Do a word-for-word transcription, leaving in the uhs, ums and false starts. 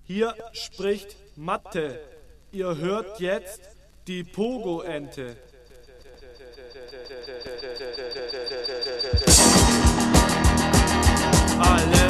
Hier spricht Mathe. Ihr hört jetzt die Pogo-Ente. Alle